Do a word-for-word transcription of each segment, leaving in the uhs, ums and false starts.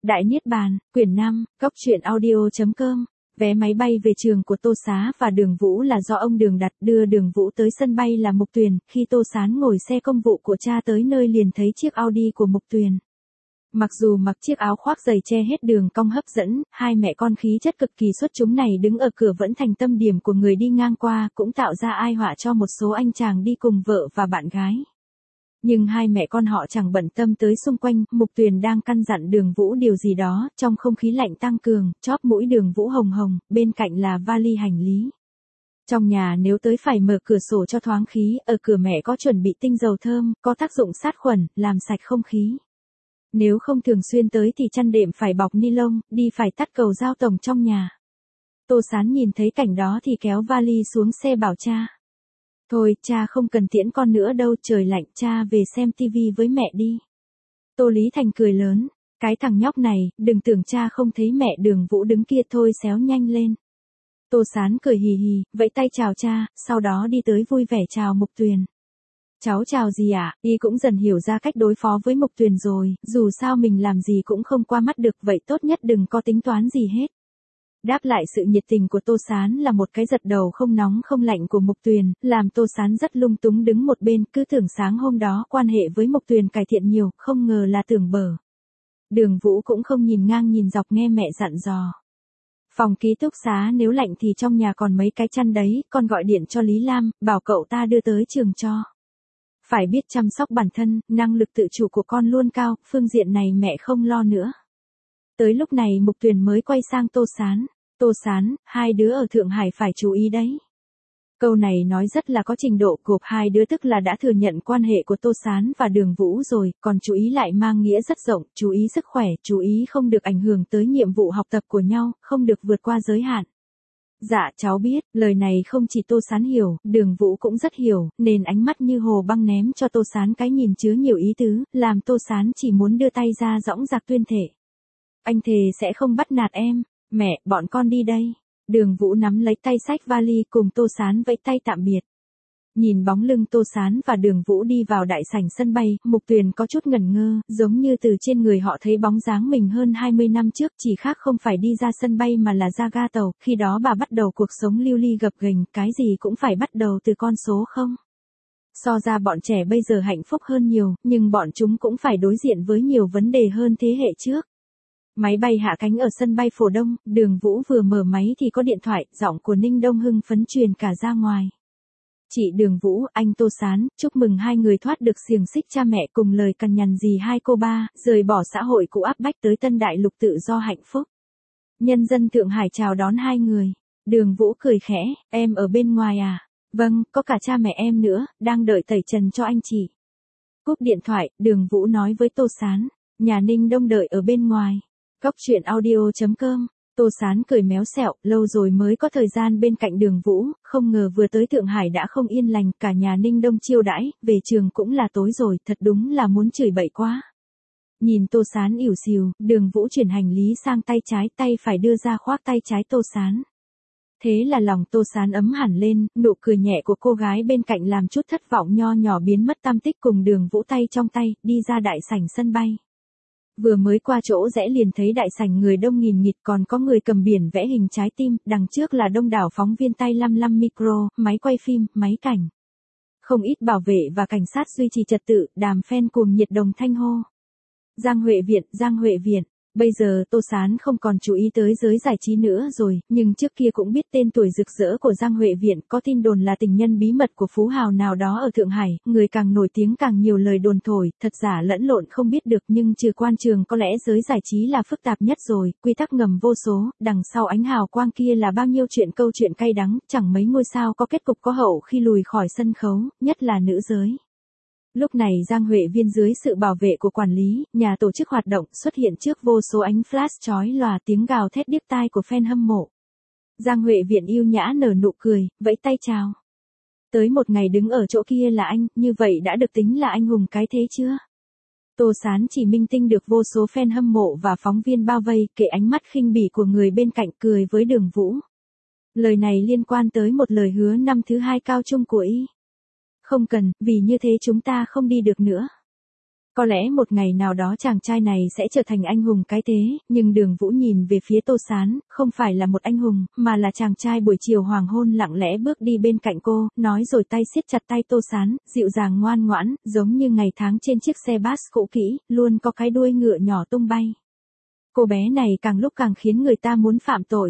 Đại Niết Bàn, quyển năm, góc truyện audio chấm com. Vé máy bay về trường của Tô Xá và Đường Vũ là do ông Đường đặt, đưa Đường Vũ tới sân bay là Mục Tuyền, khi Tô Sán ngồi xe công vụ của cha tới nơi liền thấy chiếc Audi của Mục Tuyền. Mặc dù mặc chiếc áo khoác dày che hết đường cong hấp dẫn, hai mẹ con khí chất cực kỳ xuất chúng này đứng ở cửa vẫn thành tâm điểm của người đi ngang qua, cũng tạo ra ai họa cho một số anh chàng đi cùng vợ và bạn gái. Nhưng hai mẹ con họ chẳng bận tâm tới xung quanh, Mục Tuyền đang căn dặn Đường Vũ điều gì đó, trong không khí lạnh tăng cường, chóp mũi Đường Vũ hồng hồng, bên cạnh là vali hành lý. Trong nhà nếu tới phải mở cửa sổ cho thoáng khí, ở cửa mẹ có chuẩn bị tinh dầu thơm, có tác dụng sát khuẩn, làm sạch không khí. Nếu không thường xuyên tới thì chăn đệm phải bọc ni lông, đi phải tắt cầu giao tổng trong nhà. Tô Sán nhìn thấy cảnh đó thì kéo vali xuống xe bảo cha. Thôi, cha không cần tiễn con nữa đâu, trời lạnh, cha về xem tivi với mẹ đi. Tô Lý Thành cười lớn, cái thằng nhóc này, đừng tưởng cha không thấy mẹ Đường Vũ đứng kia thôi, xéo nhanh lên. Tô Sán cười hì hì, vẫy tay chào cha, sau đó đi tới vui vẻ chào Mục Tuyền. Cháu chào gì ạ? À? Y cũng dần hiểu ra cách đối phó với Mục Tuyền rồi, dù sao mình làm gì cũng không qua mắt được, vậy tốt nhất đừng có tính toán gì hết. Đáp lại sự nhiệt tình của Tô Sán là một cái giật đầu không nóng không lạnh của Mục Tuyền, làm Tô Sán rất lung túng đứng một bên, cứ tưởng sáng hôm đó quan hệ với Mục Tuyền cải thiện nhiều, không ngờ là tưởng bở. Đường Vũ cũng không nhìn ngang nhìn dọc nghe mẹ dặn dò. Phòng ký túc xá nếu lạnh thì trong nhà còn mấy cái chăn đấy, con gọi điện cho Lý Lam, bảo cậu ta đưa tới trường cho. Phải biết chăm sóc bản thân, năng lực tự chủ của con luôn cao, phương diện này mẹ không lo nữa. Tới lúc này Mục Tuyền mới quay sang Tô Sán. Tô Sán, hai đứa ở Thượng Hải phải chú ý đấy. Câu này nói rất là có trình độ, gộp hai đứa tức là đã thừa nhận quan hệ của Tô Sán và Đường Vũ rồi, còn chú ý lại mang nghĩa rất rộng, chú ý sức khỏe, chú ý không được ảnh hưởng tới nhiệm vụ học tập của nhau, không được vượt qua giới hạn. Dạ cháu biết, lời này không chỉ Tô Sán hiểu, Đường Vũ cũng rất hiểu, nên ánh mắt như hồ băng ném cho Tô Sán cái nhìn chứa nhiều ý tứ, làm Tô Sán chỉ muốn đưa tay ra dõng dạc tuyên thể. Anh thề sẽ không bắt nạt em, mẹ, bọn con đi đây. Đường Vũ nắm lấy tay xách vali cùng Tô Sán vẫy tay tạm biệt. Nhìn bóng lưng Tô Sán và Đường Vũ đi vào đại sảnh sân bay, Mục Tuyền có chút ngẩn ngơ, giống như từ trên người họ thấy bóng dáng mình hơn hai mươi năm trước, chỉ khác không phải đi ra sân bay mà là ra ga tàu, khi đó bà bắt đầu cuộc sống lưu ly gập ghềnh, cái gì cũng phải bắt đầu từ con số không. So ra bọn trẻ bây giờ hạnh phúc hơn nhiều, nhưng bọn chúng cũng phải đối diện với nhiều vấn đề hơn thế hệ trước. Máy bay hạ cánh ở sân bay Phổ Đông, Đường Vũ vừa mở máy thì có điện thoại, giọng của Ninh Đông hưng phấn truyền cả ra ngoài. Chị Đường Vũ, anh Tô Sán, chúc mừng hai người thoát được xiềng xích cha mẹ cùng lời cằn nhằn dì hai cô ba, rời bỏ xã hội cũ áp bách tới tân đại lục tự do hạnh phúc. Nhân dân Thượng Hải chào đón hai người. Đường Vũ cười khẽ, em ở bên ngoài à? Vâng, có cả cha mẹ em nữa, đang đợi tẩy trần cho anh chị. Cúp điện thoại, Đường Vũ nói với Tô Sán, nhà Ninh Đông đợi ở bên ngoài. Góc truyện audio chấm com. Tô Sán cười méo xẹo, lâu rồi mới có thời gian bên cạnh Đường Vũ, không ngờ vừa tới Thượng Hải đã không yên lành, cả nhà Ninh Đông chiêu đãi, về trường cũng là tối rồi, thật đúng là muốn chửi bậy quá. Nhìn Tô Sán ỉu xìu, Đường Vũ chuyển hành lý sang tay trái, tay phải đưa ra khoác tay trái Tô Sán. Thế là lòng Tô Sán ấm hẳn lên, nụ cười nhẹ của cô gái bên cạnh làm chút thất vọng nho nhỏ biến mất tăm tích, cùng Đường Vũ tay trong tay, đi ra đại sảnh sân bay. Vừa mới qua chỗ rẽ liền thấy đại sảnh người đông nghìn nghịt, còn có người cầm biển vẽ hình trái tim, đằng trước là đông đảo phóng viên tay lăm lăm micro, máy quay phim, máy cảnh. Không ít bảo vệ và cảnh sát duy trì trật tự, đàm phen cuồng nhiệt đồng thanh hô. Giang Huệ Viện, Giang Huệ Viện. Bây giờ Tô Sán không còn chú ý tới giới giải trí nữa rồi, nhưng trước kia cũng biết tên tuổi rực rỡ của Giang Huệ Viện, có tin đồn là tình nhân bí mật của phú hào nào đó ở Thượng Hải, người càng nổi tiếng càng nhiều lời đồn thổi, thật giả lẫn lộn không biết được, nhưng trừ quan trường có lẽ giới giải trí là phức tạp nhất rồi, quy tắc ngầm vô số, đằng sau ánh hào quang kia là bao nhiêu chuyện câu chuyện cay đắng, chẳng mấy ngôi sao có kết cục có hậu khi lùi khỏi sân khấu, nhất là nữ giới. Lúc này Giang Huệ Viên dưới sự bảo vệ của quản lý, nhà tổ chức hoạt động xuất hiện trước vô số ánh flash chói lòa, tiếng gào thét điếc tai của fan hâm mộ. Giang Huệ Viện yêu nhã nở nụ cười, vẫy tay chào. Tới một ngày đứng ở chỗ kia là anh, như vậy đã được tính là anh hùng cái thế chưa? Tô Sán chỉ minh tinh được vô số fan hâm mộ và phóng viên bao vây, kệ ánh mắt khinh bỉ của người bên cạnh, cười với Đường Vũ. Lời này liên quan tới một lời hứa năm thứ hai cao trung của y. Không cần, vì như thế chúng ta không đi được nữa. Có lẽ một ngày nào đó chàng trai này sẽ trở thành anh hùng cái thế, nhưng Đường Vũ nhìn về phía Tô Sán, không phải là một anh hùng, mà là chàng trai buổi chiều hoàng hôn lặng lẽ bước đi bên cạnh cô, nói rồi tay siết chặt tay Tô Sán, dịu dàng ngoan ngoãn, giống như ngày tháng trên chiếc xe bus cũ kỹ, luôn có cái đuôi ngựa nhỏ tung bay. Cô bé này càng lúc càng khiến người ta muốn phạm tội.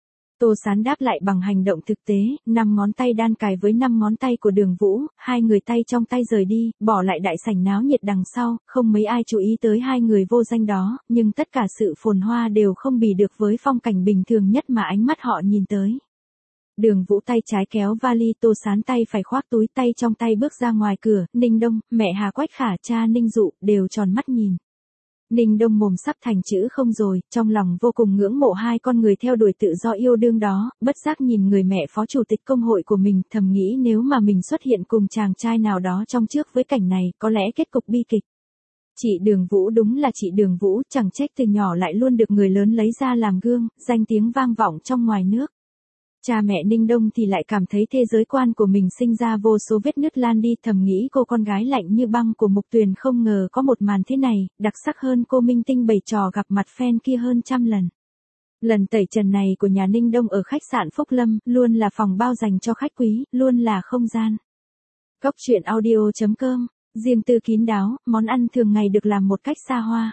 Tô Sán đáp lại bằng hành động thực tế, năm ngón tay đan cài với năm ngón tay của Đường Vũ, hai người tay trong tay rời đi, bỏ lại đại sảnh náo nhiệt đằng sau, không mấy ai chú ý tới hai người vô danh đó, nhưng tất cả sự phồn hoa đều không bì được với phong cảnh bình thường nhất mà ánh mắt họ nhìn tới. Đường Vũ tay trái kéo vali, Tô Sán tay phải khoác túi, tay trong tay bước ra ngoài cửa, Ninh Đông, mẹ Hà Quách Khả, cha Ninh Dụ, đều tròn mắt nhìn. Ninh Đông mồm sắp thành chữ không rồi, trong lòng vô cùng ngưỡng mộ hai con người theo đuổi tự do yêu đương đó, bất giác nhìn người mẹ phó chủ tịch công hội của mình, thầm nghĩ nếu mà mình xuất hiện cùng chàng trai nào đó trong trước với cảnh này, có lẽ kết cục bi kịch. Chị Đường Vũ đúng là chị Đường Vũ, chẳng trách từ nhỏ lại luôn được người lớn lấy ra làm gương, danh tiếng vang vọng trong ngoài nước. Cha mẹ Ninh Đông thì lại cảm thấy thế giới quan của mình sinh ra vô số vết nứt lan đi, thầm nghĩ cô con gái lạnh như băng của Mục Tuyền không ngờ có một màn thế này, đặc sắc hơn cô minh tinh bày trò gặp mặt fan kia hơn trăm lần. Lần tẩy trần này của nhà Ninh Đông ở khách sạn Phúc Lâm, luôn là phòng bao dành cho khách quý, luôn là không gian. Góc truyện audio chấm com, riêng tư kín đáo, món ăn thường ngày được làm một cách xa hoa.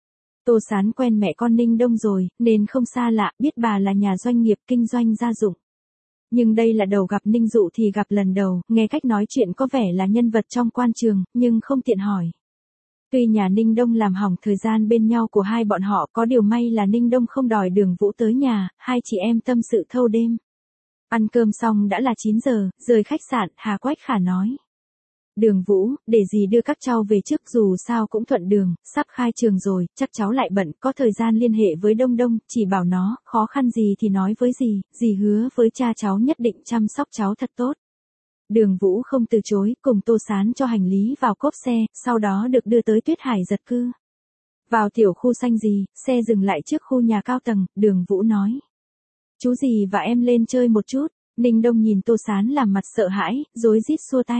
Tô Sán quen mẹ con Ninh Đông rồi, nên không xa lạ, biết bà là nhà doanh nghiệp kinh doanh gia dụng. Nhưng đây là đầu gặp Ninh Dụ thì gặp lần đầu, nghe cách nói chuyện có vẻ là nhân vật trong quan trường, nhưng không tiện hỏi. Tuy nhà Ninh Đông làm hỏng thời gian bên nhau của hai bọn họ, có điều may là Ninh Đông không đòi Đường Vũ tới nhà, hai chị em tâm sự thâu đêm. Ăn cơm xong đã là chín giờ, rời khách sạn, Hà Quách Khả nói. Đường Vũ, để dì đưa các cháu về trước, dù sao cũng thuận đường, sắp khai trường rồi, chắc cháu lại bận, có thời gian liên hệ với Đông Đông, chỉ bảo nó, khó khăn gì thì nói với dì, dì hứa với cha cháu nhất định chăm sóc cháu thật tốt. Đường Vũ không từ chối, cùng Tô Sán cho hành lý vào cốp xe, sau đó được đưa tới Tuyết Hải Giật Cư. Vào tiểu khu xanh gì, xe dừng lại trước khu nhà cao tầng, Đường Vũ nói. Chú dì và em lên chơi một chút, Ninh Đông nhìn Tô Sán làm mặt sợ hãi, rối rít xua tay.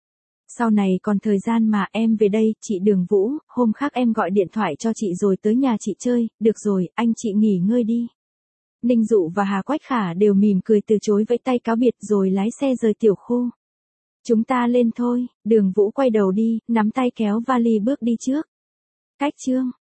Sau này còn thời gian mà, em về đây, chị Đường Vũ, hôm khác em gọi điện thoại cho chị rồi tới nhà chị chơi, được rồi, anh chị nghỉ ngơi đi. Ninh Dụ và Hà Quách Khả đều mỉm cười từ chối vẫy tay cáo biệt rồi lái xe rời tiểu khu. Chúng ta lên thôi, Đường Vũ quay đầu đi, nắm tay kéo vali bước đi trước. Cách chương.